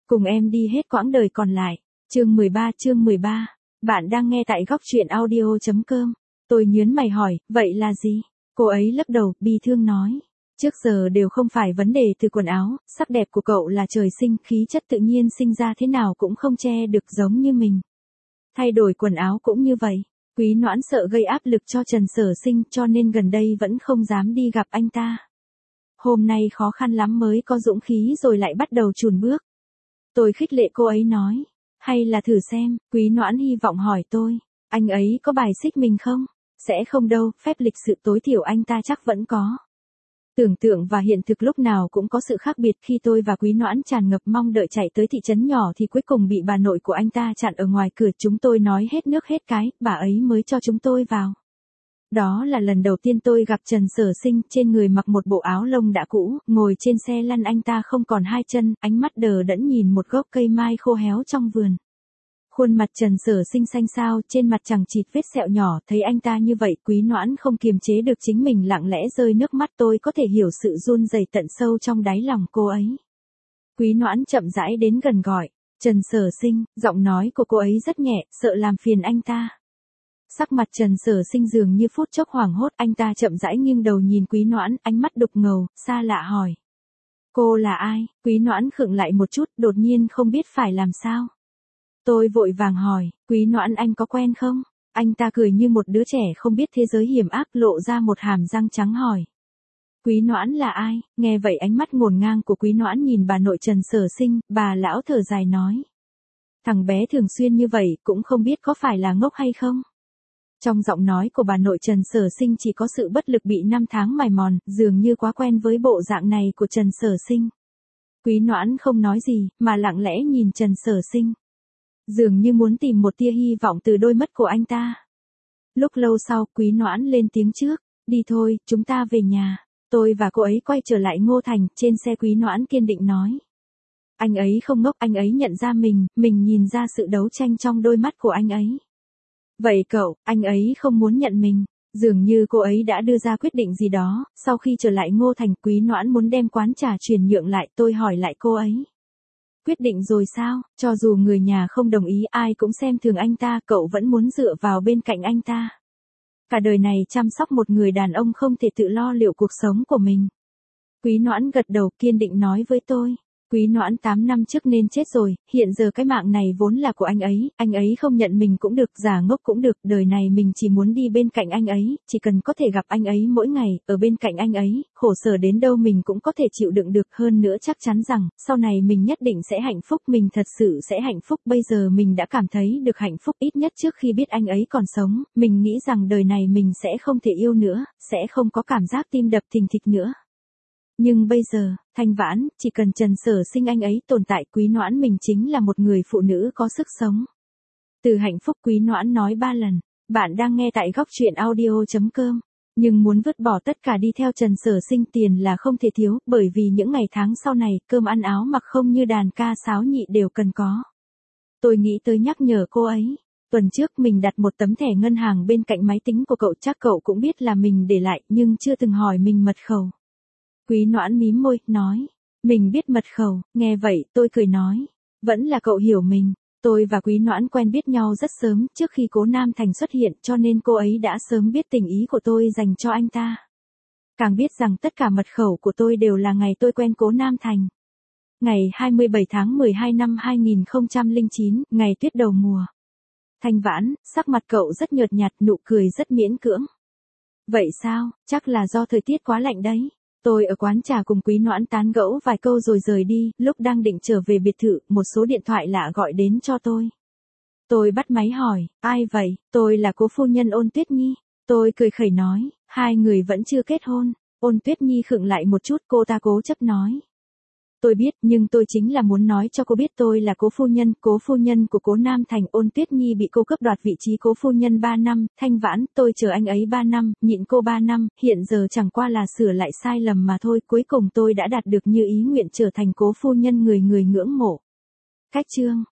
cùng em đi hết quãng đời còn lại. Chương 13. Bạn đang nghe tại góc truyện audio.com. Tôi nhớn mày hỏi, vậy là gì? Cô ấy lắc đầu, bi thương nói. Trước giờ đều không phải vấn đề từ quần áo, sắc đẹp của cậu là trời sinh, khí chất tự nhiên sinh ra thế nào cũng không che được giống như mình. Thay đổi quần áo cũng như vậy. Quý Noãn sợ gây áp lực cho Trần Sở Sinh cho nên gần đây vẫn không dám đi gặp anh ta. Hôm nay khó khăn lắm mới có dũng khí rồi lại bắt đầu chùn bước. Tôi khích lệ cô ấy nói. Hay là thử xem, Quý Noãn hy vọng hỏi tôi. Anh ấy có bài xích mình không? Sẽ không đâu, phép lịch sự tối thiểu anh ta chắc vẫn có. Tưởng tượng và hiện thực lúc nào cũng có sự khác biệt. Khi tôi và Quý Noãn tràn ngập mong đợi chạy tới thị trấn nhỏ thì cuối cùng bị bà nội của anh ta chặn ở ngoài cửa. Chúng tôi nói hết nước hết cái, bà ấy mới cho chúng tôi vào. Đó là lần đầu tiên tôi gặp Trần Sở Sinh, trên người mặc một bộ áo lông đã cũ, ngồi trên xe lăn anh ta không còn hai chân, ánh mắt đờ đẫn nhìn một gốc cây mai khô héo trong vườn. Khuôn mặt Trần Sở Sinh xanh xao, trên mặt chẳng chịt vết sẹo nhỏ, thấy anh ta như vậy, Quý Noãn không kiềm chế được chính mình lặng lẽ rơi nước mắt. Tôi có thể hiểu sự run rẩy tận sâu trong đáy lòng cô ấy. Quý Noãn chậm rãi đến gần gọi, Trần Sở Sinh, giọng nói của cô ấy rất nhẹ, sợ làm phiền anh ta. Sắc mặt Trần Sở Sinh dường như phút chốc hoảng hốt, anh ta chậm rãi nghiêng đầu nhìn Quý Noãn, ánh mắt đục ngầu, xa lạ hỏi. Cô là ai? Quý Noãn khựng lại một chút, đột nhiên không biết phải làm sao. Tôi vội vàng hỏi, Quý Noãn anh có quen không? Anh ta cười như một đứa trẻ không biết thế giới hiểm ác, lộ ra một hàm răng trắng hỏi. Quý Noãn là ai? Nghe vậy ánh mắt ngổn ngang của Quý Noãn nhìn bà nội Trần Sở Sinh, bà lão thở dài nói. Thằng bé thường xuyên như vậy, cũng không biết có phải là ngốc hay không? Trong giọng nói của bà nội Trần Sở Sinh chỉ có sự bất lực bị năm tháng mài mòn, dường như quá quen với bộ dạng này của Trần Sở Sinh. Quý Noãn không nói gì, mà lặng lẽ nhìn Trần Sở Sinh. Dường như muốn tìm một tia hy vọng từ đôi mắt của anh ta. Lúc lâu sau, Quý Noãn lên tiếng trước, đi thôi, chúng ta về nhà. Tôi và cô ấy quay trở lại Ngô Thành, trên xe Quý Noãn kiên định nói. Anh ấy không ngốc, anh ấy nhận ra mình nhìn ra sự đấu tranh trong đôi mắt của anh ấy. Vậy cậu, anh ấy không muốn nhận mình. Dường như cô ấy đã đưa ra quyết định gì đó. Sau khi trở lại Ngô Thành, Quý Noãn muốn đem quán trà chuyển nhượng lại. Tôi hỏi lại cô ấy. Quyết định rồi sao? Cho dù người nhà không đồng ý, ai cũng xem thường anh ta, cậu vẫn muốn dựa vào bên cạnh anh ta. Cả đời này chăm sóc một người đàn ông không thể tự lo liệu cuộc sống của mình. Quý Noãn gật đầu kiên định nói với tôi. Quý Noãn 8 năm trước nên chết rồi, hiện giờ cái mạng này vốn là của anh ấy không nhận mình cũng được, giả ngốc cũng được, đời này mình chỉ muốn đi bên cạnh anh ấy, chỉ cần có thể gặp anh ấy mỗi ngày, ở bên cạnh anh ấy, khổ sở đến đâu mình cũng có thể chịu đựng được, hơn nữa chắc chắn rằng, sau này mình nhất định sẽ hạnh phúc, mình thật sự sẽ hạnh phúc, bây giờ mình đã cảm thấy được hạnh phúc, ít nhất trước khi biết anh ấy còn sống, mình nghĩ rằng đời này mình sẽ không thể yêu nữa, sẽ không có cảm giác tim đập thình thịch nữa. Nhưng bây giờ, Thanh Vãn, chỉ cần Trần Sở Sinh anh ấy tồn tại, Quý Noãn mình chính là một người phụ nữ có sức sống. Từ hạnh phúc, Quý Noãn nói 3 lần. Bạn đang nghe tại góc truyện audio.com. Nhưng muốn vứt bỏ tất cả đi theo Trần Sở Sinh, tiền là không thể thiếu, bởi vì những ngày tháng sau này, cơm ăn áo mặc không như đàn ca sáo nhị đều cần có. Tôi nghĩ tới nhắc nhở cô ấy. Tuần trước mình đặt một tấm thẻ ngân hàng bên cạnh máy tính của cậu, chắc cậu cũng biết là mình để lại, nhưng chưa từng hỏi mình mật khẩu. Quý Noãn mím môi, nói. Mình biết mật khẩu, nghe vậy, tôi cười nói. Vẫn là cậu hiểu mình. Tôi và Quý Noãn quen biết nhau rất sớm, trước khi Cố Nam Thành xuất hiện, cho nên cô ấy đã sớm biết tình ý của tôi dành cho anh ta. Càng biết rằng tất cả mật khẩu của tôi đều là ngày tôi quen Cố Nam Thành. Ngày 27 tháng 12 năm 2009, ngày tuyết đầu mùa. Thanh Vãn, sắc mặt cậu rất nhợt nhạt, nụ cười rất miễn cưỡng. Vậy sao, chắc là do thời tiết quá lạnh đấy. Tôi ở quán trà cùng Quý Noãn tán gẫu vài câu rồi rời đi, lúc đang định trở về biệt thự, một số điện thoại lạ gọi đến cho tôi. Tôi bắt máy hỏi, ai vậy? Tôi là cố phu nhân Ôn Tuyết Nhi. Tôi cười khẩy nói, hai người vẫn chưa kết hôn. Ôn Tuyết Nhi khựng lại một chút, cô ta cố chấp nói. Tôi biết, nhưng tôi chính là muốn nói cho cô biết tôi là cố phu nhân của Cố Nam Thành. Ôn Tuyết Nhi bị cô cướp đoạt vị trí cố phu nhân 3 năm, Thanh Vãn, tôi chờ anh ấy 3 năm, nhịn cô 3 năm, hiện giờ chẳng qua là sửa lại sai lầm mà thôi, cuối cùng tôi đã đạt được như ý nguyện trở thành cố phu nhân người người ngưỡng mộ. Cách chương